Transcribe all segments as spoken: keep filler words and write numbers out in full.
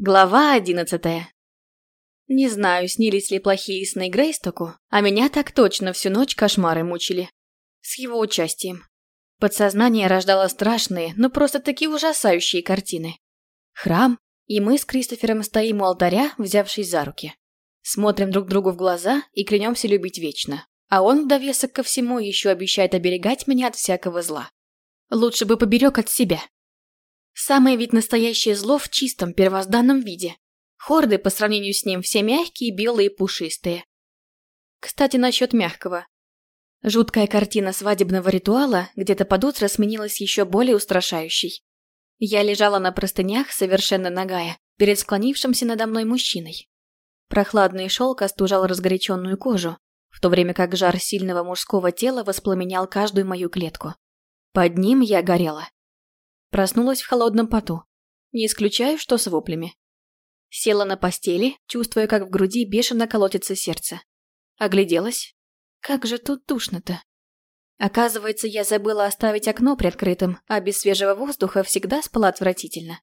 Глава одиннадцатая. Не знаю, снились ли плохие сны Грейстоку, а меня так точно всю ночь кошмары мучили. С его участием. Подсознание рождало страшные, но просто такие ужасающие картины. Храм, и мы с Кристофером стоим у алтаря, взявшись за руки. Смотрим друг другу в глаза и клянемся любить вечно. А он в довесок ко всему еще обещает оберегать меня от всякого зла. Лучше бы поберег от себя. Самое ведь настоящее зло в чистом первозданном виде. Хорды по сравнению с ним все мягкие, белые, пушистые. Кстати, насчет мягкого. Жуткая картина свадебного ритуала где-то под утро сменилась еще более устрашающей. Я лежала на простынях, совершенно нагая, перед склонившимся надо мной мужчиной. Прохладный шелк остужал разгоряченную кожу, в то время как жар сильного мужского тела воспламенял каждую мою клетку. Под ним я горела. Проснулась в холодном поту. Не исключаю, что с воплями. Села на постели, чувствуя, как в груди бешено колотится сердце. Огляделась. Как же тут душно-то. Оказывается, я забыла оставить окно приоткрытым, а без свежего воздуха всегда спала отвратительно.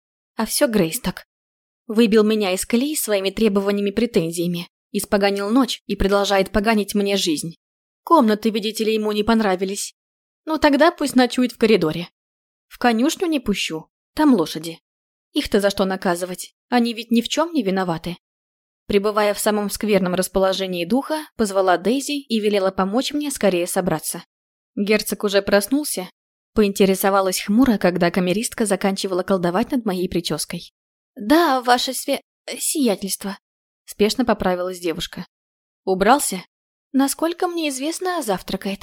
А все Грейсток. Выбил меня из колеи своими требованиями-претензиями, испоганил ночь и продолжает поганить мне жизнь. Комнаты, видите ли, ему не понравились. Ну тогда пусть ночует в коридоре. В конюшню не пущу, там лошади. Их-то за что наказывать? Они ведь ни в чем не виноваты. Пребывая в самом скверном расположении духа, позвала Дейзи и велела помочь мне скорее собраться. Герцог уже проснулся, поинтересовалась хмуро, когда камеристка заканчивала колдовать над моей прической. «Да, ваше све... сиятельство», — спешно поправилась девушка. «Убрался? Насколько мне известно, завтракает».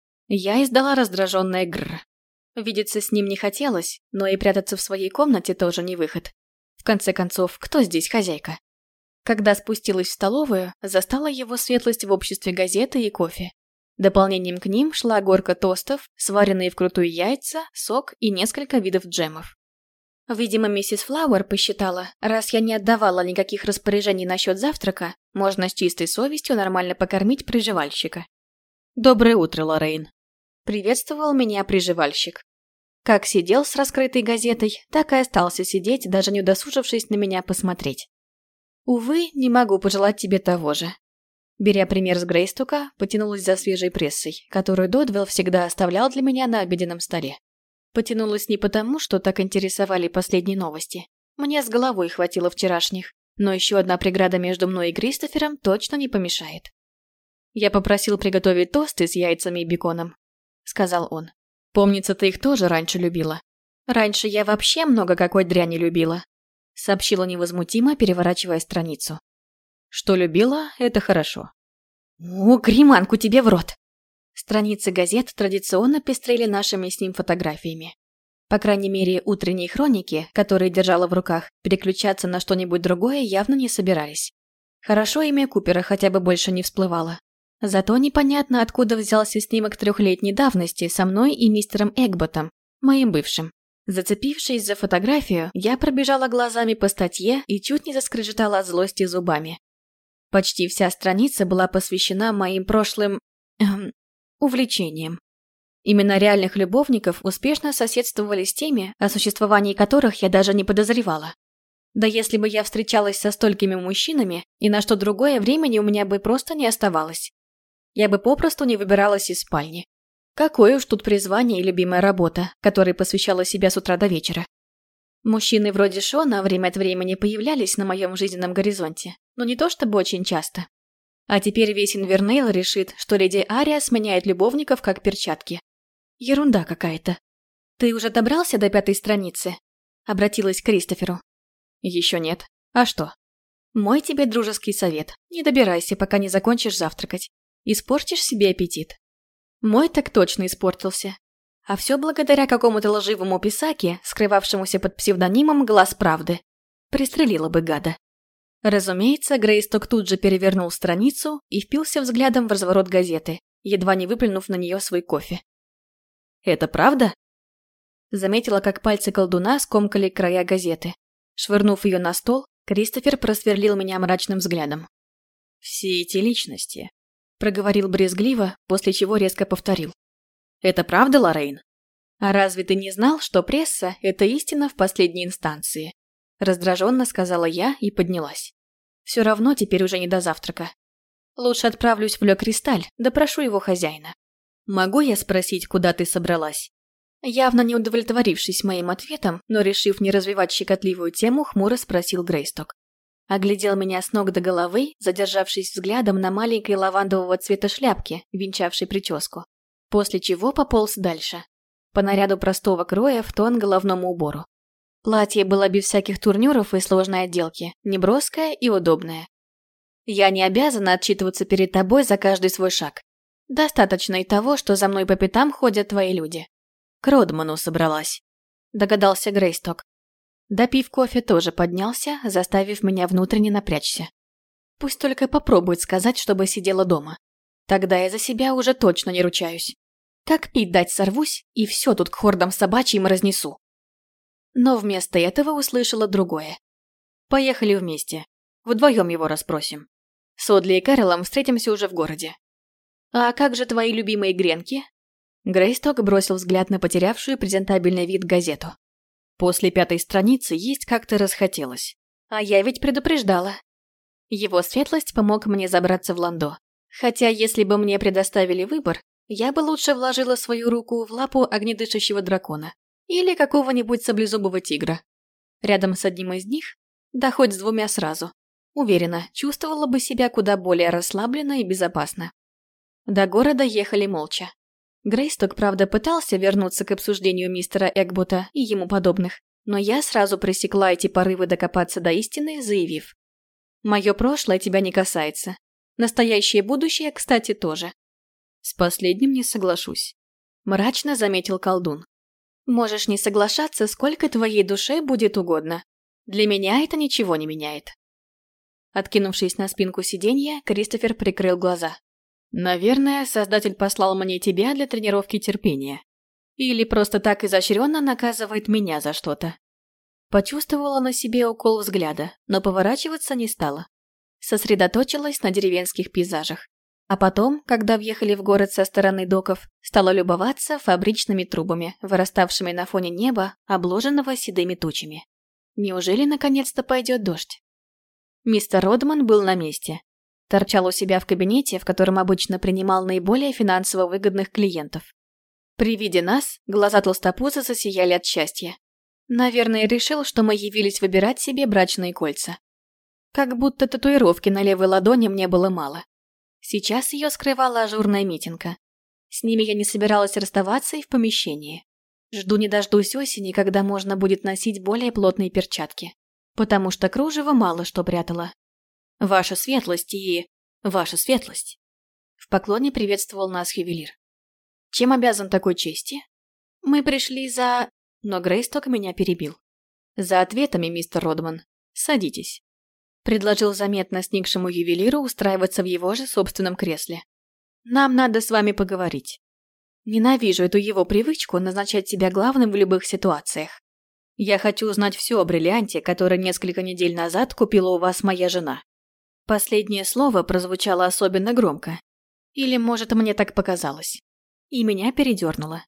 Я издала раздраженное гррр. Видеться с ним не хотелось, но и прятаться в своей комнате тоже не выход. В конце концов, кто здесь хозяйка? Когда спустилась в столовую, застала его светлость в обществе газеты и кофе. Дополнением к ним шла горка тостов, сваренные вкрутую яйца, сок и несколько видов джемов. Видимо, миссис Флауэр посчитала, раз я не отдавала никаких распоряжений насчет завтрака, можно с чистой совестью нормально покормить приживальщика. «Доброе утро, Лоррейн», — приветствовал меня приживальщик. Как сидел с раскрытой газетой, так и остался сидеть, даже не удосужившись на меня посмотреть. Увы, не могу пожелать тебе того же. Беря пример с Грейстока, потянулась за свежей прессой, которую Додвелл всегда оставлял для меня на обеденном столе. Потянулась не потому, что так интересовали последние новости. Мне с головой хватило вчерашних, но еще одна преграда между мной и Кристофером точно не помешает. «Я попросил приготовить тосты с яйцами и беконом», — сказал он. «Помнится, ты их тоже раньше любила». «Раньше я вообще много какой дряни любила», — сообщила невозмутимо, переворачивая страницу. «Что любила, это хорошо». «О, гриманку тебе в рот!» Страницы газет традиционно пестрели нашими с ним фотографиями. По крайней мере, утренние хроники, которые держала в руках, переключаться на что-нибудь другое явно не собирались. Хорошо, имя Купера хотя бы больше не всплывало. Зато непонятно, откуда взялся снимок трехлетней давности со мной и мистером Эгботом, моим бывшим. Зацепившись за фотографию, я пробежала глазами по статье и чуть не заскрежетала от злости зубами. Почти вся страница была посвящена моим прошлым... Эм, увлечениям. Имена реальных любовников успешно соседствовали с теми, о существовании которых я даже не подозревала. Да если бы я встречалась со столькими мужчинами, и на что другое времени у меня бы просто не оставалось. Я бы попросту не выбиралась из спальни. Какое уж тут призвание и любимая работа, которой посвящала себя с утра до вечера. Мужчины вроде Шона время от времени появлялись на моем жизненном горизонте, но не то чтобы очень часто. А теперь весь Инвернейл решит, что леди Ария сменяет любовников как перчатки. Ерунда какая-то. «Ты уже добрался до пятой страницы?» — обратилась к Кристоферу. «Еще нет. А что?» «Мой тебе дружеский совет. Не добирайся, пока не закончишь завтракать. Испортишь себе аппетит». Мой так точно испортился. А все благодаря какому-то лживому писаке, скрывавшемуся под псевдонимом «Глаз правды». Пристрелила бы гада. Разумеется, Грейсток тут же перевернул страницу и впился взглядом в разворот газеты, едва не выплюнув на нее свой кофе. «Это правда?» Заметила, как пальцы колдуна скомкали края газеты. Швырнув ее на стол, Кристофер просверлил меня мрачным взглядом. «Все эти личности», — проговорил брезгливо, после чего резко повторил. «Это правда, Лоррейн? А разве ты не знал, что пресса – это истина в последней инстанции? Раздраженно сказала я и поднялась. Все равно теперь уже не до завтрака. Лучше отправлюсь в Ле Кристаль, допрошу его хозяина. Могу я спросить, куда ты собралась? Явно не удовлетворившись моим ответом, но решив не развивать щекотливую тему, хмуро спросил Грейсток. Оглядел меня с ног до головы, задержавшись взглядом на маленькой лавандового цвета шляпке, венчавшей прическу. После чего пополз дальше. По наряду простого кроя в тон головному убору. Платье было без всяких турнюров и сложной отделки, неброское и удобное. Я не обязана отчитываться перед тобой за каждый свой шаг. Достаточно и того, что за мной по пятам ходят твои люди. К Родману собралась, догадался Грейсток. Допив кофе, тоже поднялся, заставив меня внутренне напрячься. Пусть только попробует сказать, чтобы сидела дома. Тогда я за себя уже точно не ручаюсь. Как пить дать сорвусь, и все тут к хордам собачьим разнесу. Но вместо этого услышала другое. Поехали вместе. Вдвоем его расспросим. С Одли и Кэролом встретимся уже в городе. А как же твои любимые гренки? Грейсток бросил взгляд на потерявшую презентабельный вид газету. После пятой страницы есть как-то расхотелось. А я ведь предупреждала. Его светлость помог мне забраться в ландо. Хотя, если бы мне предоставили выбор, я бы лучше вложила свою руку в лапу огнедышащего дракона. Или какого-нибудь саблезубого тигра. Рядом с одним из них, да хоть с двумя сразу. Уверена, чувствовала бы себя куда более расслабленно и безопасно. До города ехали молча. Грейсток, правда, пытался вернуться к обсуждению мистера Эгбота и ему подобных, но я сразу пресекла эти порывы докопаться до истины, заявив. «Мое прошлое тебя не касается. Настоящее и будущее, кстати, тоже». «С последним не соглашусь», – мрачно заметил колдун. «Можешь не соглашаться, сколько твоей душе будет угодно. Для меня это ничего не меняет». Откинувшись на спинку сиденья, Кристофер прикрыл глаза. «Наверное, Создатель послал мне тебя для тренировки терпения. Или просто так изощренно наказывает меня за что-то». Почувствовала на себе укол взгляда, но поворачиваться не стала. Сосредоточилась на деревенских пейзажах. А потом, когда въехали в город со стороны доков, стала любоваться фабричными трубами, выраставшими на фоне неба, обложенного седыми тучами. Неужели наконец-то пойдет дождь? Мистер Родман был на месте. Торчал у себя в кабинете, в котором обычно принимал наиболее финансово выгодных клиентов. При виде нас глаза толстопуза засияли от счастья. Наверное, решил, что мы явились выбирать себе брачные кольца. Как будто татуировки на левой ладони мне было мало. Сейчас ее скрывала ажурная митинка. С ними я не собиралась расставаться и в помещении. Жду не дождусь осени, когда можно будет носить более плотные перчатки. Потому что кружево мало что прятало. «Ваша светлость и... ваша светлость!» В поклоне приветствовал нас ювелир. «Чем обязан такой чести?» «Мы пришли за...» Но Грейсток меня перебил. «За ответами, мистер Родман. Садитесь», — предложил заметно сникшему ювелиру устраиваться в его же собственном кресле. «Нам надо с вами поговорить. Ненавижу эту его привычку назначать себя главным в любых ситуациях. Я хочу узнать все о бриллианте, который несколько недель назад купила у вас моя жена». Последнее слово прозвучало особенно громко. Или, может, мне так показалось. И меня передернуло.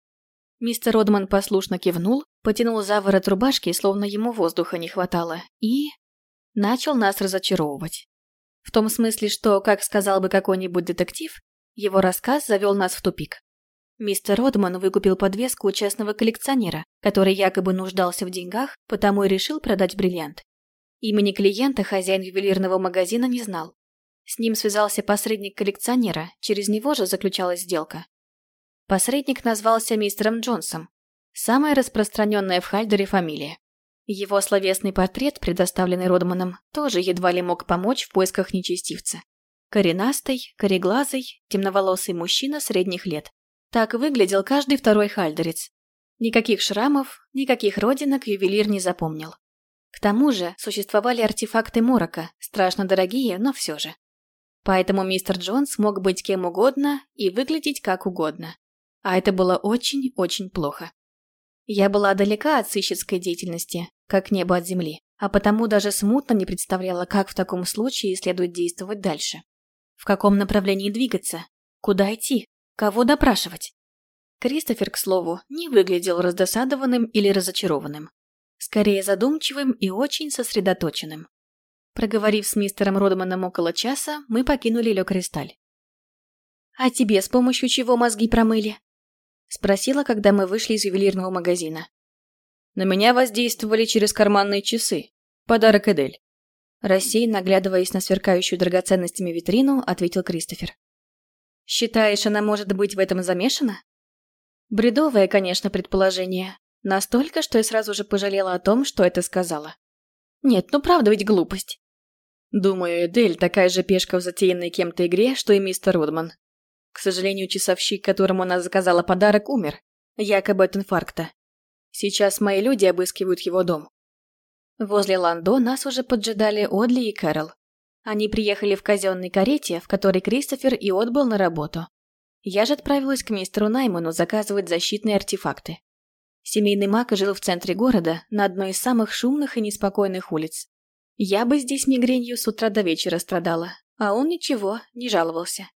Мистер Родман послушно кивнул, потянул за ворот рубашки, словно ему воздуха не хватало, и... начал нас разочаровывать. В том смысле, что, как сказал бы какой-нибудь детектив, его рассказ завел нас в тупик. Мистер Родман выкупил подвеску у частного коллекционера, который якобы нуждался в деньгах, потому и решил продать бриллиант. Имени клиента хозяин ювелирного магазина не знал. С ним связался посредник коллекционера, через него же заключалась сделка. Посредник назвался мистером Джонсом, самая распространенная в Хальдере фамилия. Его словесный портрет, предоставленный Родманом, тоже едва ли мог помочь в поисках нечестивца. Коренастый, кореглазый, темноволосый мужчина средних лет. Так выглядел каждый второй хальдерец. Никаких шрамов, никаких родинок ювелир не запомнил. К тому же существовали артефакты морока, страшно дорогие, но все же. Поэтому мистер Джонс мог быть кем угодно и выглядеть как угодно. А это было очень-очень плохо. Я была далека от сыщицкой деятельности, как небо от земли, а потому даже смутно не представляла, как в таком случае следует действовать дальше. В каком направлении двигаться? Куда идти? Кого допрашивать? Кристофер, к слову, не выглядел раздосадованным или разочарованным. скорее задумчивым и очень сосредоточенным. Проговорив с мистером Родманом около часа, мы покинули Ле Кристаль. «А тебе с помощью чего мозги промыли?» — спросила, когда мы вышли из ювелирного магазина. «На меня воздействовали через карманные часы. Подарок Эдель». Рассеянно оглядываясь на сверкающую драгоценностями витрину, ответил Кристофер. «Считаешь, она может быть в этом замешана?» Бредовое, конечно, предположение. Настолько, что я сразу же пожалела о том, что это сказала. Нет, ну правда ведь глупость. Думаю, Эдель такая же пешка в затеянной кем-то игре, что и мистер Родман. К сожалению, часовщик, которому она заказала подарок, умер. Якобы от инфаркта. Сейчас мои люди обыскивают его дом. Возле Ландо нас уже поджидали Одли и Кэрол. Они приехали в казенной карете, в которой Кристофер и отбыл на работу. Я же отправилась к мистеру Найману заказывать защитные артефакты. Семейный маг жил в центре города, на одной из самых шумных и неспокойных улиц. Я бы здесь мигренью с утра до вечера страдала, а он ничего, не жаловался.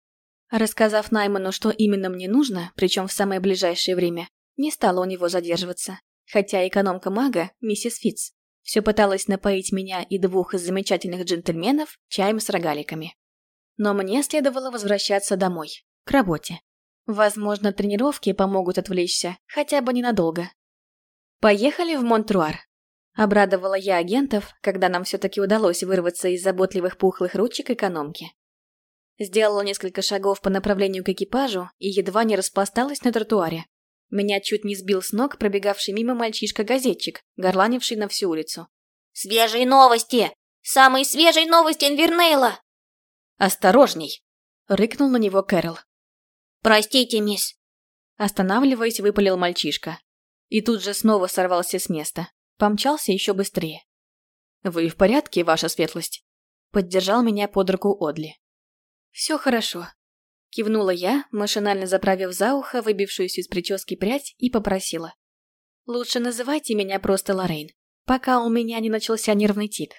Рассказав Найману, что именно мне нужно, причем в самое ближайшее время, не стала у него задерживаться, хотя экономка мага, миссис Фитц, все пыталась напоить меня и двух из замечательных джентльменов чаем с рогаликами. Но мне следовало возвращаться домой, к работе. Возможно, тренировки помогут отвлечься, хотя бы ненадолго. «Поехали в Монтруар», — обрадовала я агентов, когда нам все-таки удалось вырваться из заботливых пухлых ручек экономки. Сделала несколько шагов по направлению к экипажу и едва не распласталась на тротуаре. Меня чуть не сбил с ног пробегавший мимо мальчишка-газетчик, горланивший на всю улицу. «Свежие новости! Самые свежие новости Инвернейла!» «Осторожней!» — рыкнул на него Кэрол. «Простите, мисс!» Останавливаясь, выпалил мальчишка. И тут же снова сорвался с места. Помчался еще быстрее. «Вы в порядке, ваша светлость?» Поддержал меня под руку Одли. «Все хорошо», — кивнула я, машинально заправив за ухо выбившуюся из прически прядь, и попросила. «Лучше называйте меня просто Лоррейн, пока у меня не начался нервный тик».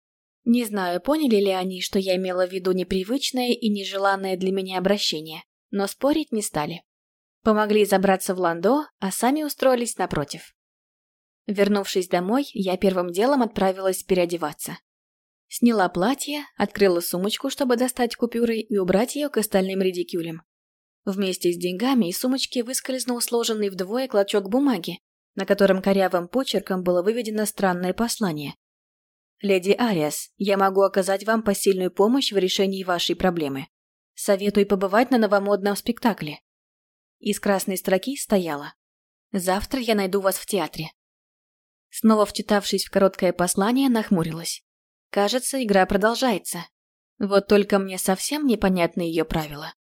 Не знаю, поняли ли они, что я имела в виду непривычное и нежеланное для меня обращение, но спорить не стали. Помогли забраться в Ландо, а сами устроились напротив. Вернувшись домой, я первым делом отправилась переодеваться. Сняла платье, открыла сумочку, чтобы достать купюры и убрать ее к остальным редикюлям. Вместе с деньгами из сумочки выскользнул сложенный вдвое клочок бумаги, на котором корявым почерком было выведено странное послание. «Леди Ариас, я могу оказать вам посильную помощь в решении вашей проблемы. Советую побывать на новомодном спектакле». Из красной строки стояло: «Завтра я найду вас в театре». Снова вчитавшись в короткое послание, нахмурилась. Кажется, игра продолжается. Вот только мне совсем непонятны ее правила.